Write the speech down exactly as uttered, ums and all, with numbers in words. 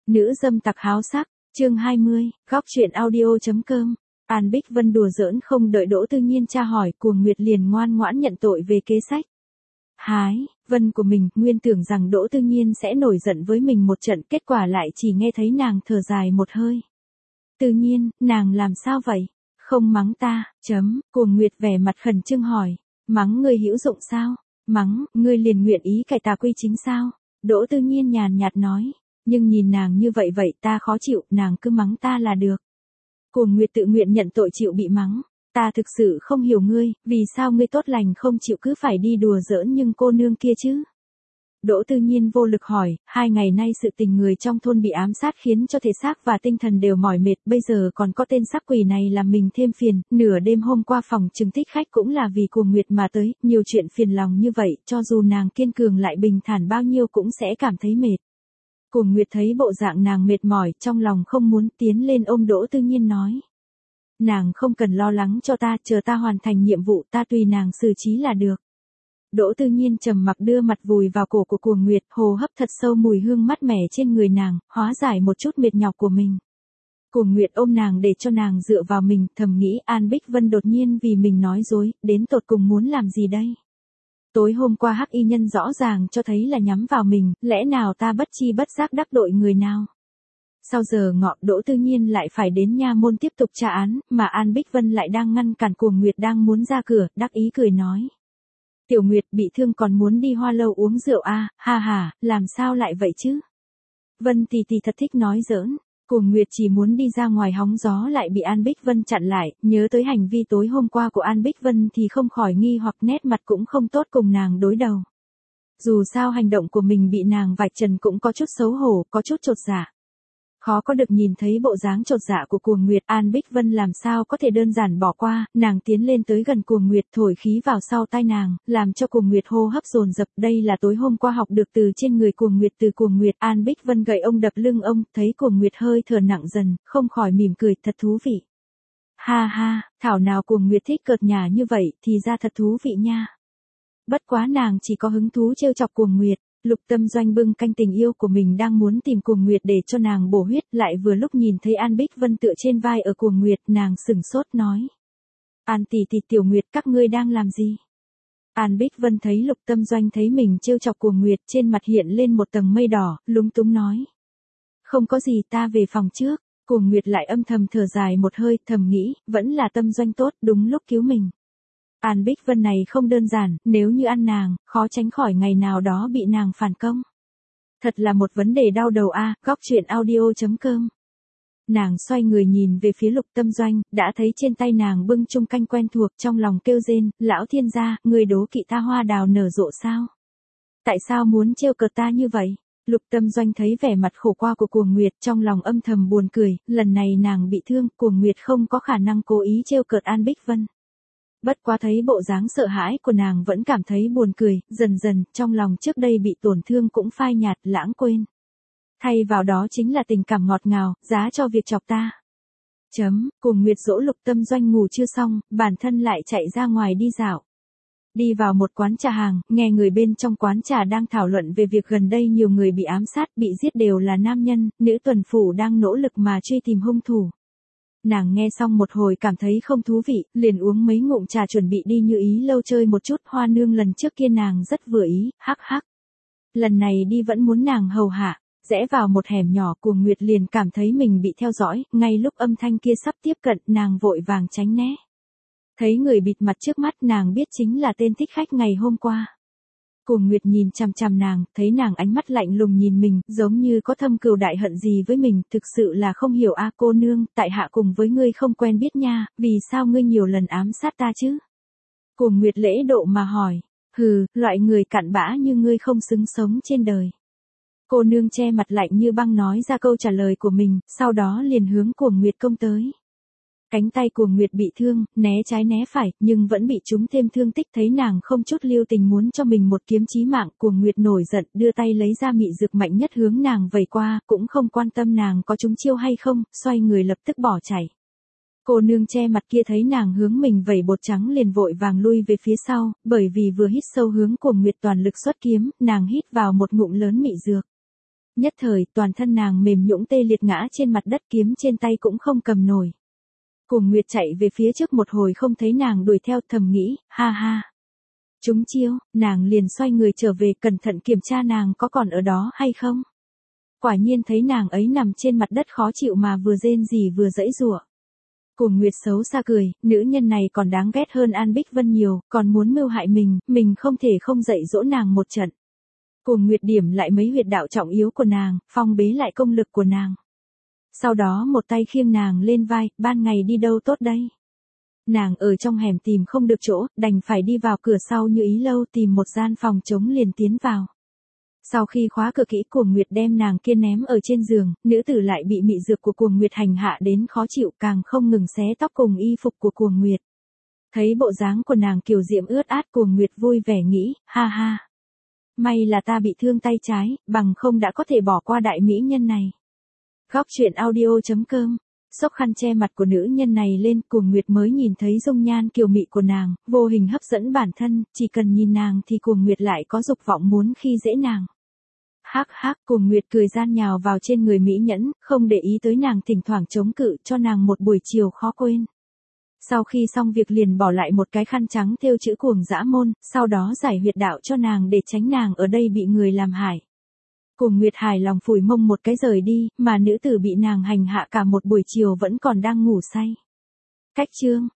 Nữ dâm tặc háo sắc, chương hai mươi, góc truyện audio.com. An Bích Vân đùa giỡn không đợi Đỗ Tư Nhiên tra hỏi, Cuồng Nguyệt liền ngoan ngoãn nhận tội về kế sách hái Vân của mình, nguyên tưởng rằng Đỗ Tư Nhiên sẽ nổi giận với mình một trận, kết quả lại chỉ nghe thấy nàng thở dài một hơi. Tư Nhiên, nàng làm sao vậy? Không mắng ta, chấm, Cuồng Nguyệt vẻ mặt khẩn trương hỏi, mắng ngươi hữu dụng sao? Mắng, ngươi liền nguyện ý cải tà quy chính sao? Đỗ Tư Nhiên nhàn nhạt nói, nhưng nhìn nàng như vậy vậy ta khó chịu, nàng cứ mắng ta là được. Cuồng Nguyệt tự nguyện nhận tội chịu bị mắng, ta thực sự không hiểu ngươi, vì sao ngươi tốt lành không chịu cứ phải đi đùa giỡn nhưng cô nương kia chứ? Đỗ Tư Nhiên vô lực hỏi, hai ngày nay sự tình người trong thôn bị ám sát khiến cho thể xác và tinh thần đều mỏi mệt, bây giờ còn có tên sắc quỷ này làm mình thêm phiền, nửa đêm hôm qua phòng trừng thích khách cũng là vì Cuồng Nguyệt mà tới, nhiều chuyện phiền lòng như vậy, cho dù nàng kiên cường lại bình thản bao nhiêu cũng sẽ cảm thấy mệt. Cuồng Nguyệt thấy bộ dạng nàng mệt mỏi, trong lòng không muốn tiến lên ôm Đỗ Tư Nhiên nói. Nàng không cần lo lắng cho ta, chờ ta hoàn thành nhiệm vụ ta tùy nàng xử trí là được. Đỗ Tư Nhiên trầm mặc đưa mặt vùi vào cổ của Cuồng Nguyệt, hô hấp thật sâu mùi hương mát mẻ trên người nàng, hóa giải một chút mệt nhọc của mình. Cuồng Nguyệt ôm nàng để cho nàng dựa vào mình, thầm nghĩ An Bích Vân đột nhiên vì mình nói dối, đến tột cùng muốn làm gì đây? Tối hôm qua hắc y nhân rõ ràng cho thấy là nhắm vào mình, lẽ nào ta bất chi bất giác đắc tội người nào? Sau giờ ngọ Đỗ Tư Nhiên lại phải đến nha môn tiếp tục tra án, mà An Bích Vân lại đang ngăn cản Cuồng Nguyệt đang muốn ra cửa, đắc ý cười nói. Tiểu Nguyệt bị thương còn muốn đi Hoa Lâu uống rượu à, ha ha, làm sao lại vậy chứ? Vân tỷ tỷ thật thích nói giỡn. Cuồng Nguyệt chỉ muốn đi ra ngoài hóng gió lại bị An Bích Vân chặn lại, nhớ tới hành vi tối hôm qua của An Bích Vân thì không khỏi nghi hoặc nét mặt cũng không tốt cùng nàng đối đầu. Dù sao hành động của mình bị nàng vạch trần cũng có chút xấu hổ, có chút chột dạ. Khó có được nhìn thấy bộ dáng chột dạ của Cuồng Nguyệt, An Bích Vân làm sao có thể đơn giản bỏ qua, nàng tiến lên tới gần Cuồng Nguyệt thổi khí vào sau tai nàng, làm cho Cuồng Nguyệt hô hấp dồn dập, đây là tối hôm qua học được từ trên người Cuồng Nguyệt từ Cuồng Nguyệt, An Bích Vân gậy ông đập lưng ông, thấy Cuồng Nguyệt hơi thở nặng dần, không khỏi mỉm cười, thật thú vị. Ha ha, thảo nào Cuồng Nguyệt thích cợt nhả như vậy, thì ra thật thú vị nha. Bất quá nàng chỉ có hứng thú trêu chọc Cuồng Nguyệt. Lục Tâm Doanh bưng canh tình yêu của mình đang muốn tìm Cuồng Nguyệt để cho nàng bổ huyết, lại vừa lúc nhìn thấy An Bích Vân tựa trên vai ở Cuồng Nguyệt, nàng sửng sốt nói. An tỷ tỷ Tiểu Nguyệt các ngươi đang làm gì? An Bích Vân thấy Lục Tâm Doanh thấy mình trêu chọc Cuồng Nguyệt, trên mặt hiện lên một tầng mây đỏ, lúng túng nói. Không có gì, ta về phòng trước. Cuồng Nguyệt lại âm thầm thở dài một hơi, thầm nghĩ, vẫn là Tâm Doanh tốt, đúng lúc cứu mình. An Bích Vân này không đơn giản, nếu như ăn nàng, khó tránh khỏi ngày nào đó bị nàng phản công. Thật là một vấn đề đau đầu a, à, góc truyện audio.com. Nàng xoay người nhìn về phía Lục Tâm Doanh, đã thấy trên tay nàng bưng chung canh quen thuộc, trong lòng kêu rên, lão thiên gia, người đố kỵ ta hoa đào nở rộ sao? Tại sao muốn trêu cợt ta như vậy? Lục Tâm Doanh thấy vẻ mặt khổ qua của Cuồng Nguyệt, trong lòng âm thầm buồn cười, lần này nàng bị thương, Cuồng Nguyệt không có khả năng cố ý trêu cợt An Bích Vân. Bất quá thấy bộ dáng sợ hãi của nàng vẫn cảm thấy buồn cười, dần dần, trong lòng trước đây bị tổn thương cũng phai nhạt, lãng quên. Thay vào đó chính là tình cảm ngọt ngào, giá cho việc chọc ta. Chấm, Cuồng Nguyệt dỗ Lục Tâm Doanh ngủ chưa xong, bản thân lại chạy ra ngoài đi dạo. Đi vào một quán trà hàng, nghe người bên trong quán trà đang thảo luận về việc gần đây nhiều người bị ám sát, bị giết đều là nam nhân, nữ tuần phủ đang nỗ lực mà truy tìm hung thủ. Nàng nghe xong một hồi cảm thấy không thú vị, liền uống mấy ngụm trà chuẩn bị đi Như Ý Lâu chơi một chút, Hoa nương lần trước kia nàng rất vừa ý, hắc hắc. Lần này đi vẫn muốn nàng hầu hạ, rẽ vào một hẻm nhỏ, Cuồng Nguyệt liền cảm thấy mình bị theo dõi, ngay lúc âm thanh kia sắp tiếp cận, nàng vội vàng tránh né. Thấy người bịt mặt trước mắt nàng biết chính là tên thích khách ngày hôm qua. Cuồng Nguyệt nhìn chằm chằm nàng, thấy nàng ánh mắt lạnh lùng nhìn mình, giống như có thâm cừu đại hận gì với mình, thực sự là không hiểu a, cô nương, tại hạ cùng với ngươi không quen biết nha, vì sao ngươi nhiều lần ám sát ta chứ? Cuồng Nguyệt lễ độ mà hỏi, hừ, loại người cặn bã như ngươi không xứng sống trên đời. Cô nương che mặt lạnh như băng nói ra câu trả lời của mình, sau đó liền hướng Cuồng Nguyệt công tới. Cánh tay Cuồng Nguyệt bị thương, né trái né phải, nhưng vẫn bị trúng thêm thương tích, thấy nàng không chút lưu tình muốn cho mình một kiếm chí mạng, Cuồng Nguyệt nổi giận, đưa tay lấy ra mị dược mạnh nhất hướng nàng vẩy qua, cũng không quan tâm nàng có trúng chiêu hay không, xoay người lập tức bỏ chạy. Cô nương che mặt kia thấy nàng hướng mình vẩy bột trắng liền vội vàng lui về phía sau, bởi vì vừa hít sâu hướng Cuồng Nguyệt toàn lực xuất kiếm, nàng hít vào một ngụm lớn mị dược. Nhất thời, toàn thân nàng mềm nhũn tê liệt ngã trên mặt đất, kiếm trên tay cũng không cầm nổi. Cuồng Nguyệt chạy về phía trước một hồi không thấy nàng đuổi theo, thầm nghĩ, ha ha. Trúng chiêu, nàng liền xoay người trở về, cẩn thận kiểm tra nàng có còn ở đó hay không. Quả nhiên thấy nàng ấy nằm trên mặt đất khó chịu mà vừa rên rỉ vừa giãy giụa. Cuồng Nguyệt xấu xa cười, nữ nhân này còn đáng ghét hơn An Bích Vân nhiều, còn muốn mưu hại mình, mình không thể không dạy dỗ nàng một trận. Cuồng Nguyệt điểm lại mấy huyệt đạo trọng yếu của nàng, phong bế lại công lực của nàng. Sau đó một tay khiêng nàng lên vai, ban ngày đi đâu tốt đây. Nàng ở trong hẻm tìm không được chỗ, đành phải đi vào cửa sau như ý lâu, tìm một gian phòng trống liền tiến vào. Sau khi khóa cửa kỹ, Cuồng Nguyệt đem nàng kia ném ở trên giường, nữ tử lại bị mị dược của Cuồng Nguyệt hành hạ đến khó chịu, càng không ngừng xé tóc cùng y phục của Cuồng Nguyệt. Thấy bộ dáng của nàng kiều diễm ướt át, Cuồng Nguyệt vui vẻ nghĩ, ha ha. May là ta bị thương tay trái, bằng không đã có thể bỏ qua đại mỹ nhân này. Góc truyện audio chấm com. Xốc khăn che mặt của nữ nhân này lên, Cuồng Nguyệt mới nhìn thấy dung nhan kiều mị của nàng, vô hình hấp dẫn bản thân, chỉ cần nhìn nàng thì Cuồng Nguyệt lại có dục vọng muốn khi dễ nàng. Hắc hắc, Cuồng Nguyệt cười gian nhào vào trên người mỹ nhẫn, không để ý tới nàng thỉnh thoảng chống cự, cho nàng một buổi chiều khó quên. Sau khi xong việc liền bỏ lại một cái khăn trắng thêu chữ Cuồng Dã Môn, sau đó giải huyệt đạo cho nàng để tránh nàng ở đây bị người làm hại. Cuồng Nguyệt hài lòng phủi mông một cái rời đi, mà nữ tử bị nàng hành hạ cả một buổi chiều vẫn còn đang ngủ say. Cách chương